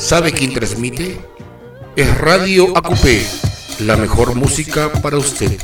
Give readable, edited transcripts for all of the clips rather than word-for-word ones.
¿Sabe quién transmite? Es Radio ACUPé, la mejor música para usted.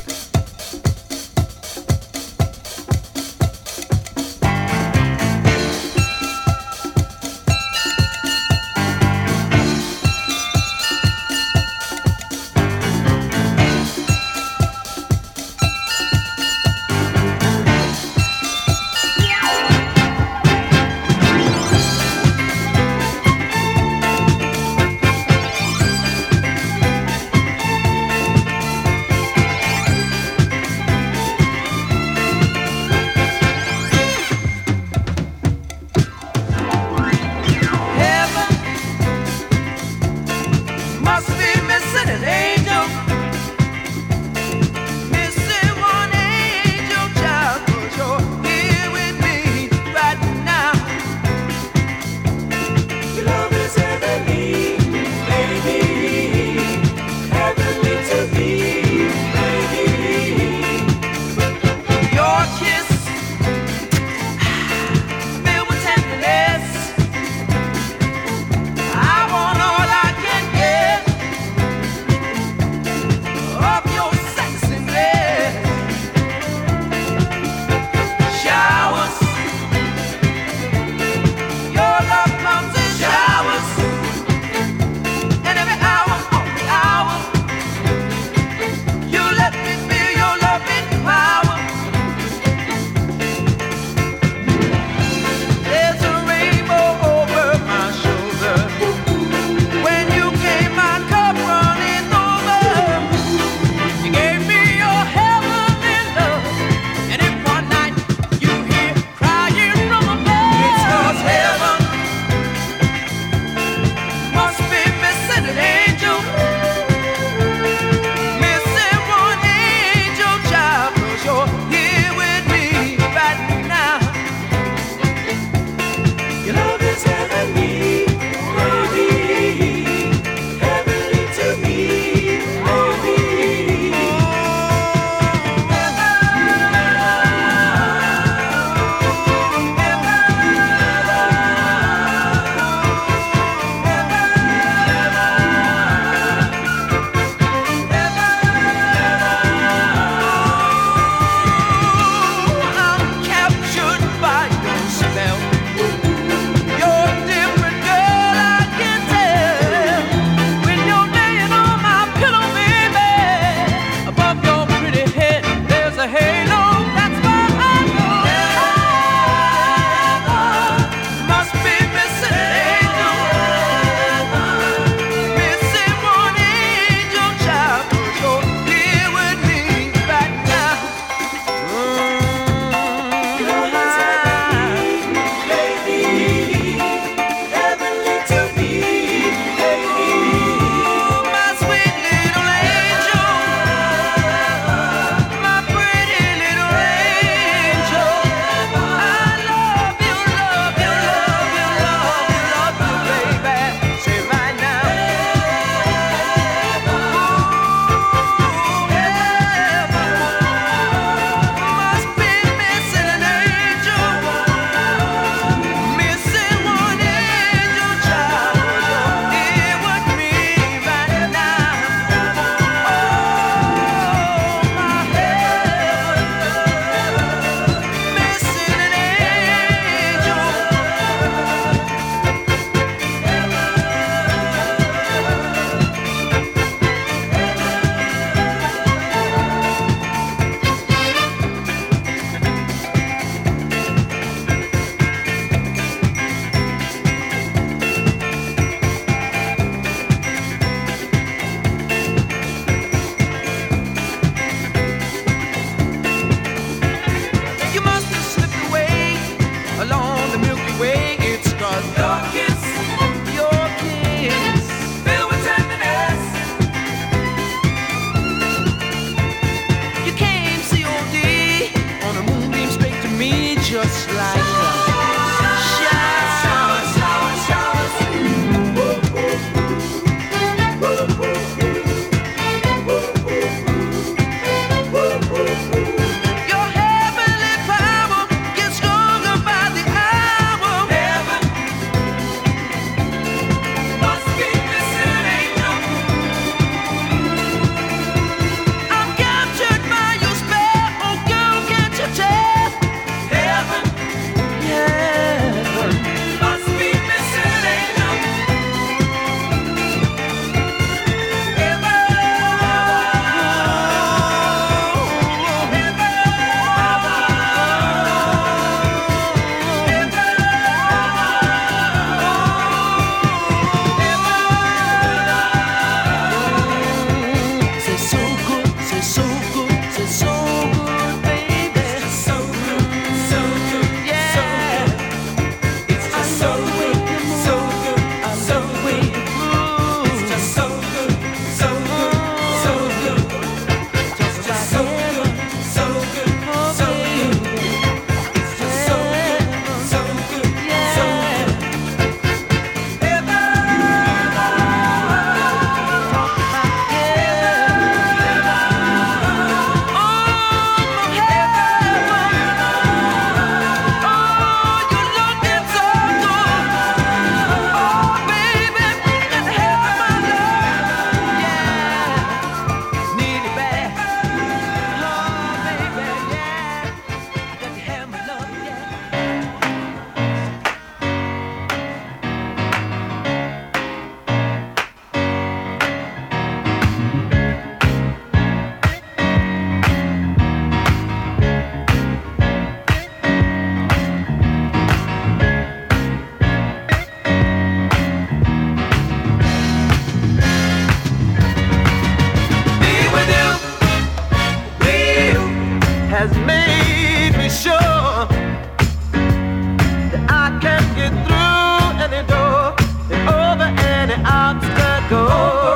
has made me sure that I can get through any door and over any obstacle.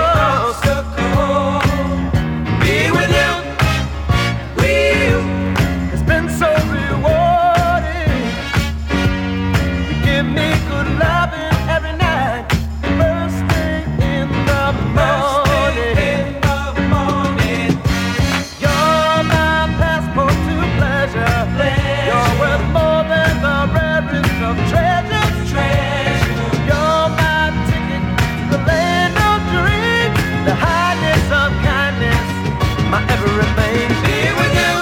Be with you, it's been so rewarding. You give me good loving every night, first thing in the morning. You're my passport to pleasure. You're worth more than the rarest of treasures. You're my ticket to the land of dreams, the highness of kindness, my everything. Be with you,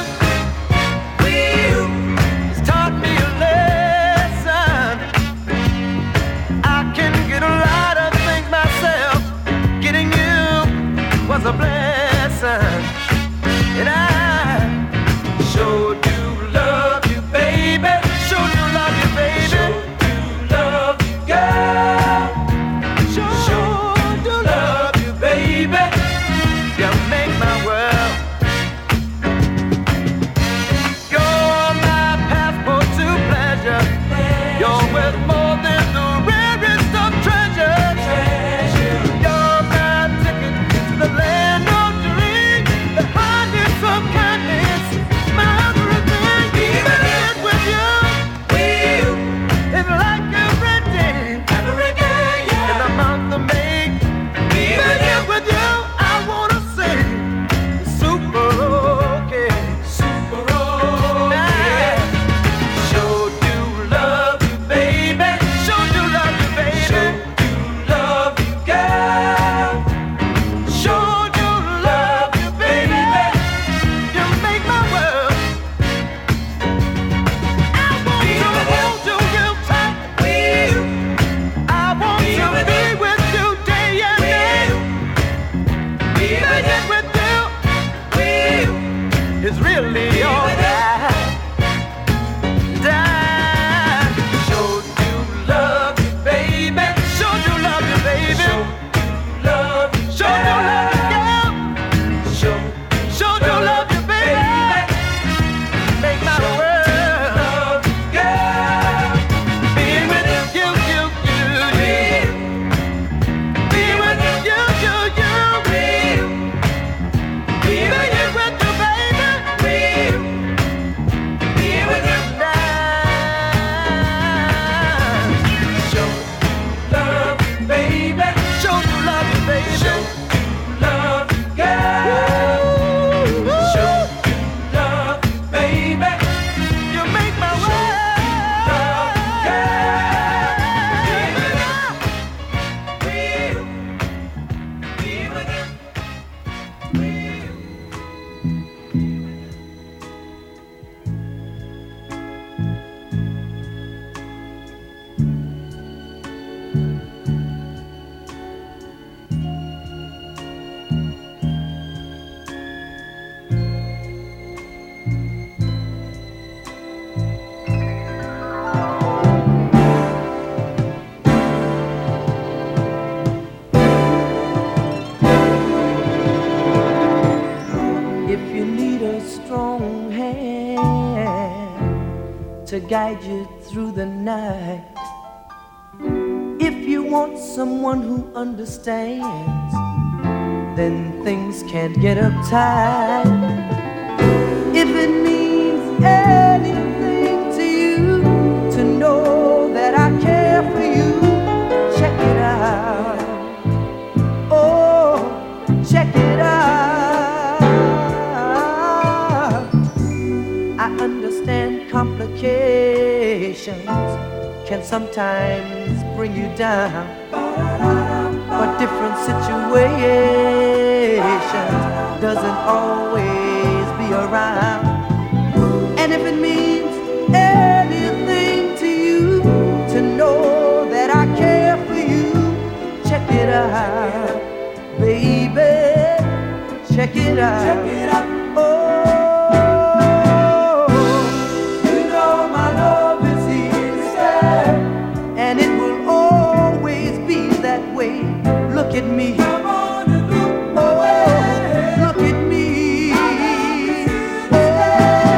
it's taught me a lesson. I can get a lot of things myself. Getting you was a blessing, and I sure do love you, baby. Sure do love you, baby. Sure do love you, girl. Sure do love you, baby. You make my world. You're my passport to pleasure. You're worth more than the rarest of treasures. You're my ticket to the land of dreams, the highness of kindness, my everything. Even it with you, it's like every day, in the month of May. Even it with you, I wanna say super okay, super okay. Sure do love you, baby. Sure do love you, baby. Sure do love you, girl. Sure do love you, baby. You make my world. I want to hold you real tight. I want to be with you day and night. Being with you is really alright. Sure do love you, baby. Sure do love you, baby. Sure do love you, girl. Sure do love you, baby. Make my world. Be with you, be with you, be with you, baby. Be with you now. Sure love you, baby. Sure do love you, baby. Sure do love you, girl. Sure do love you, baby. You make my world. Be with you. If you need a strong hand to guide you through the night, if you want someone who understands, then things can't get uptight. If it means anything to you to know that I care for you, check it out. Oh, check it out. I understand complications can sometimes bring you down, but different situations doesn't always be around. And if it means anything to you to know that I care for you, check it out, baby. Check it out. Check it out. Oh, you know my love is sincere, and it will always be that way. Look at me. Come on and look away. Look at me. Oh.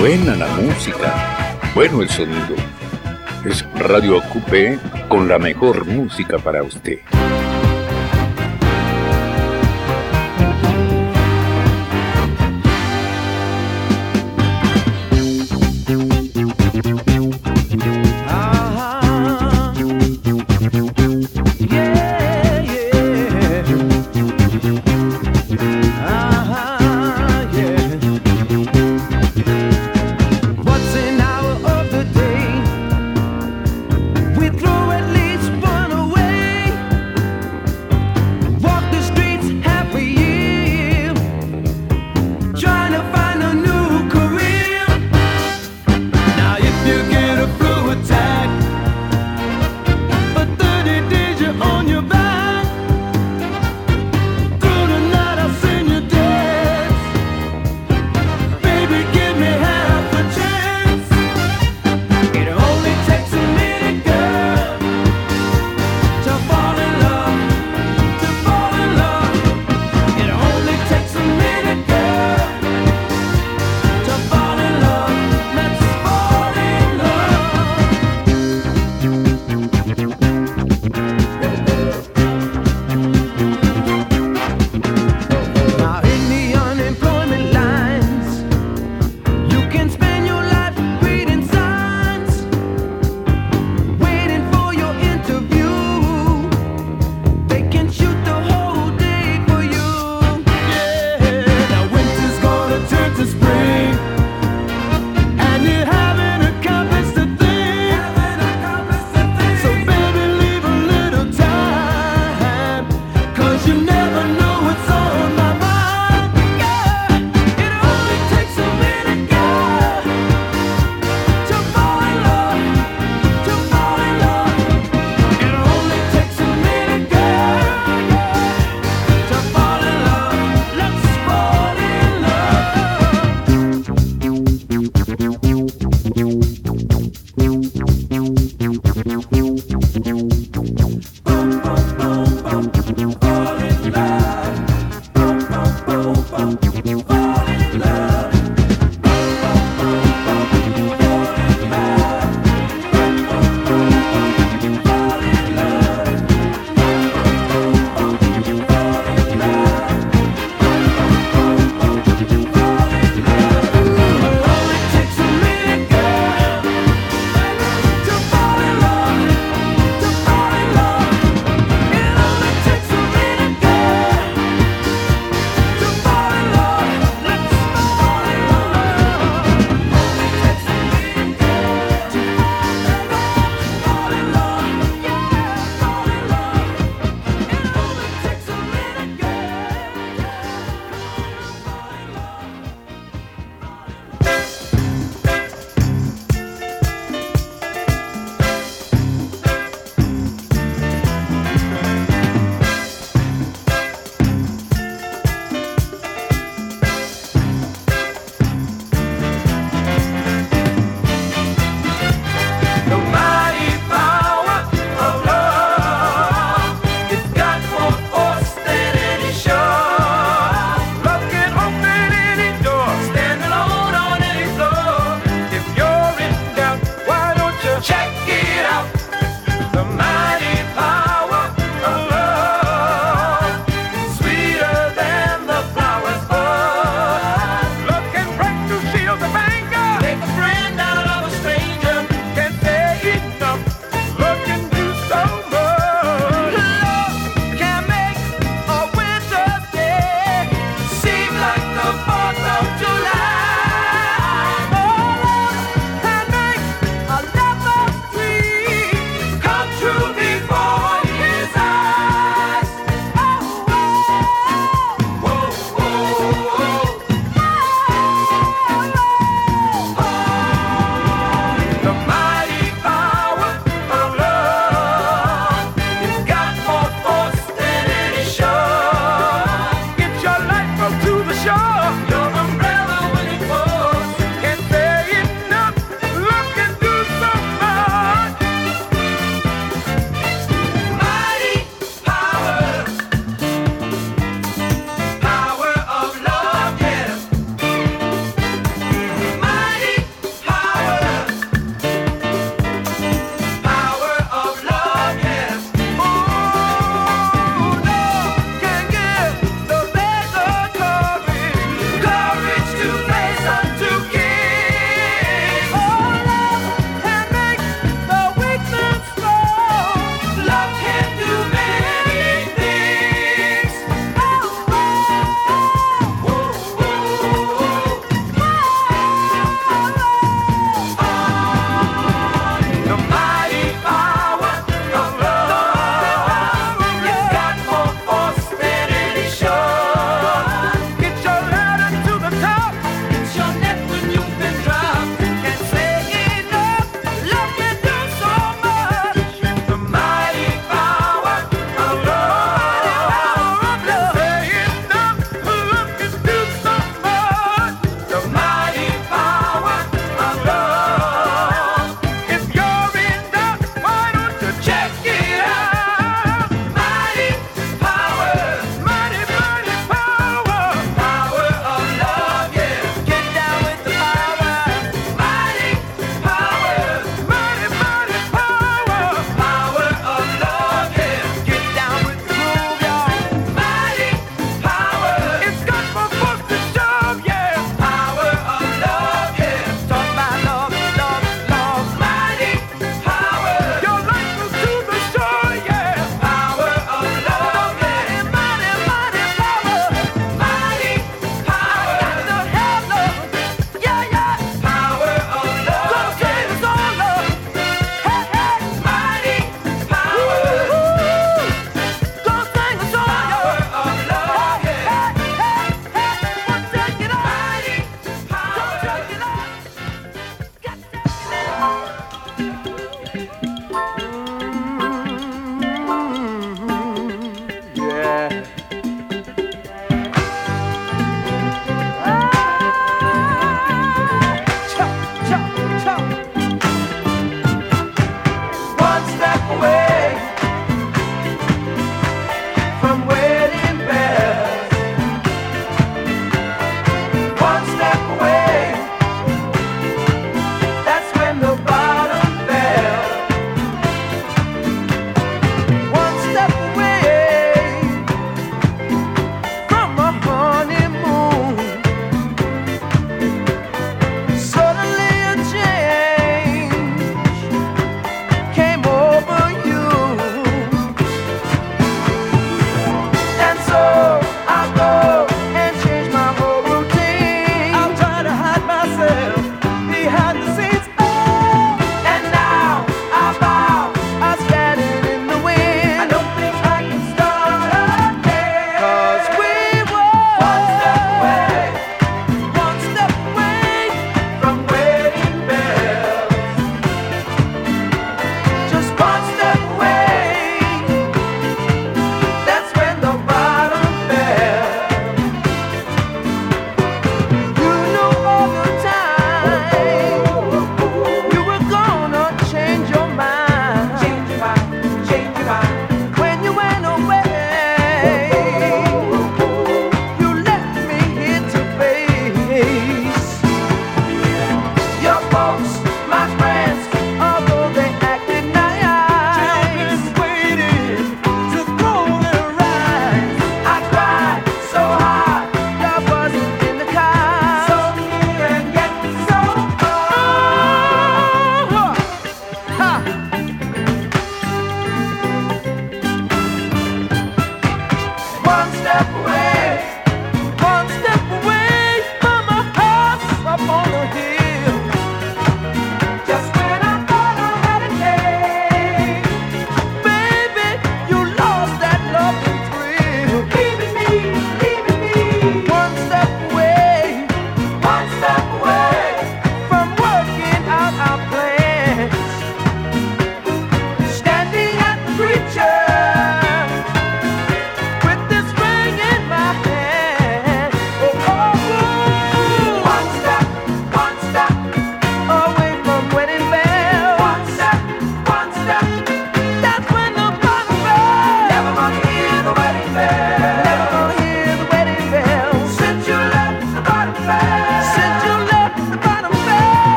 Buena la música, bueno el sonido. Es Radio Acupé con la mejor música para usted. Give me hell.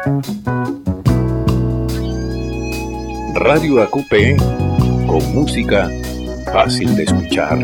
Radio AQP con música fácil de escuchar.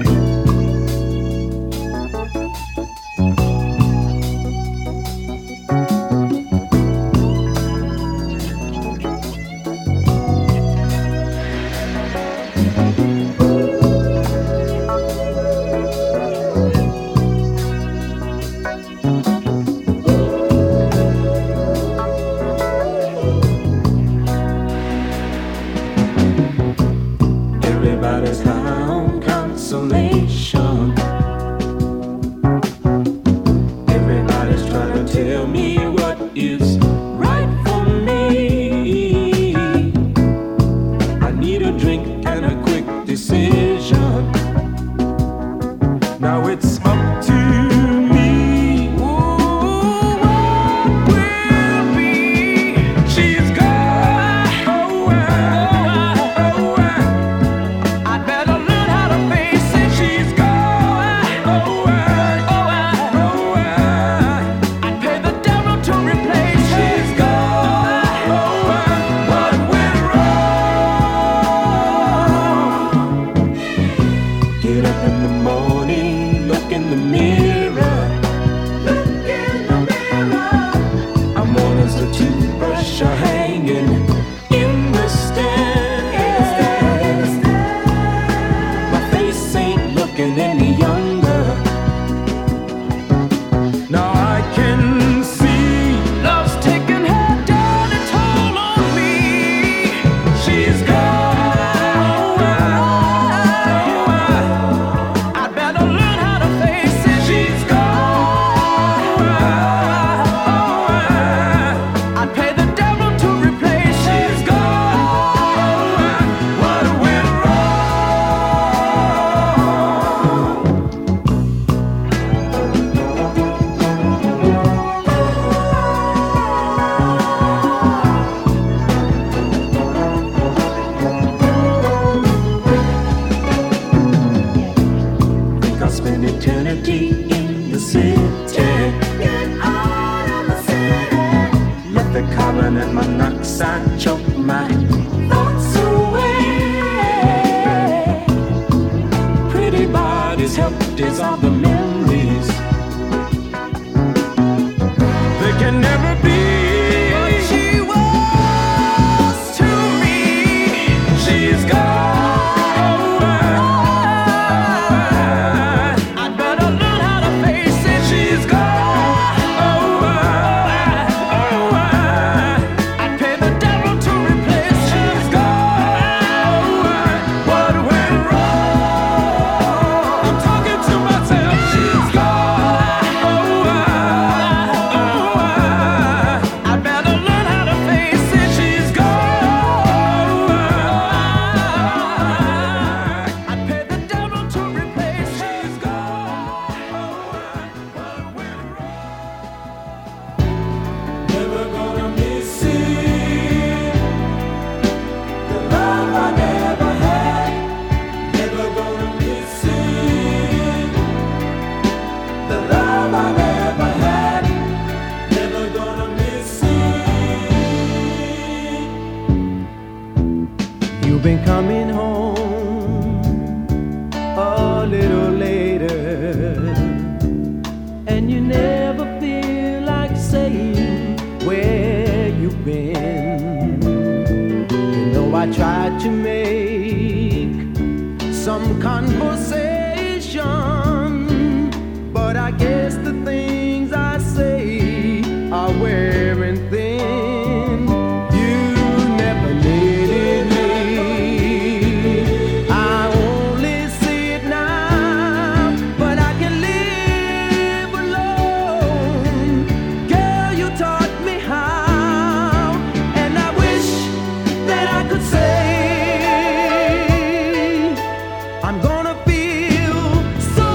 I'm gonna feel so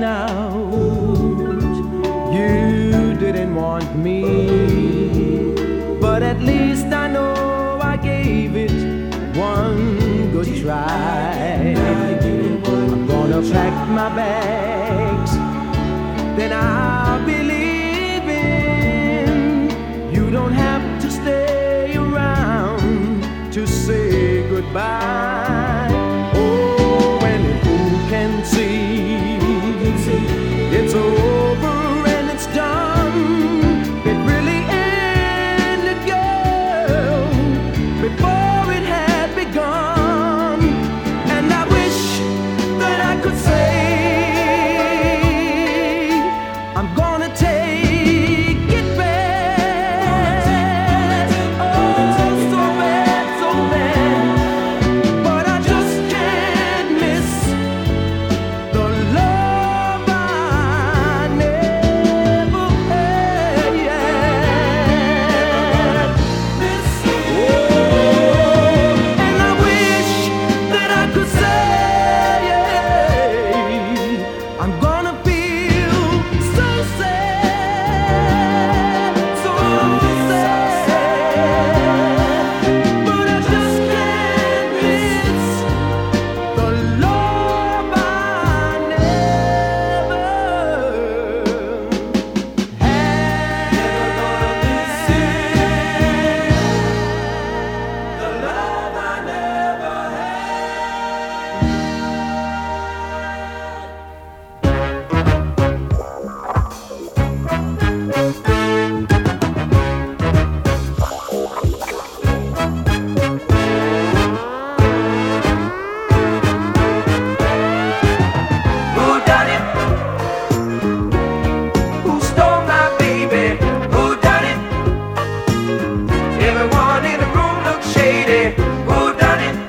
crying out. You didn't want me, but at least I know I gave it one good try. I'm gonna pack my bags, then I'll be leaving. You don't have to stay around to say goodbye. Oh, and who can see it's over and it's done. It really ended, girl, before it had begun. And I wish that I could say I'm gonna take it back. Oh, so bad, so bad. But I just can't miss the love I never had. Oh, and I wish that I could say I'm gonna feel so sad, so sad. But I just can't miss the love I never Who done it? Who stole my baby? Who done it? Everyone in the room looks shady. Who done it?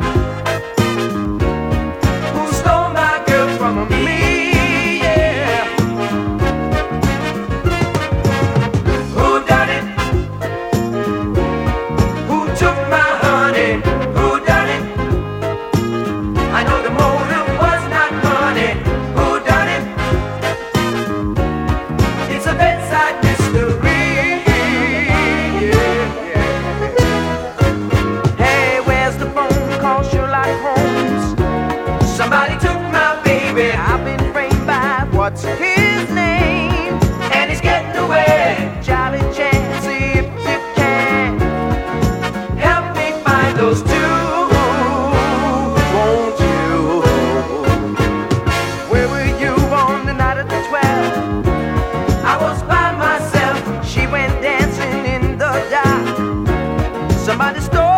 Who stole my girl from me? Yeah. Who done it? Who took my honey? Who done it? I know the motive was not money. Who done it? It's a bedside mystery. Yeah. Hey, where's the phone call? Sherlock Holmes. Somebody took my baby. I've been framed by what's his name, and he's getting away. Jolly chance, if you can help me find those two, won't you? Where were you on the night of the 12th? I was by myself. She went dancing in the dark. Somebody stole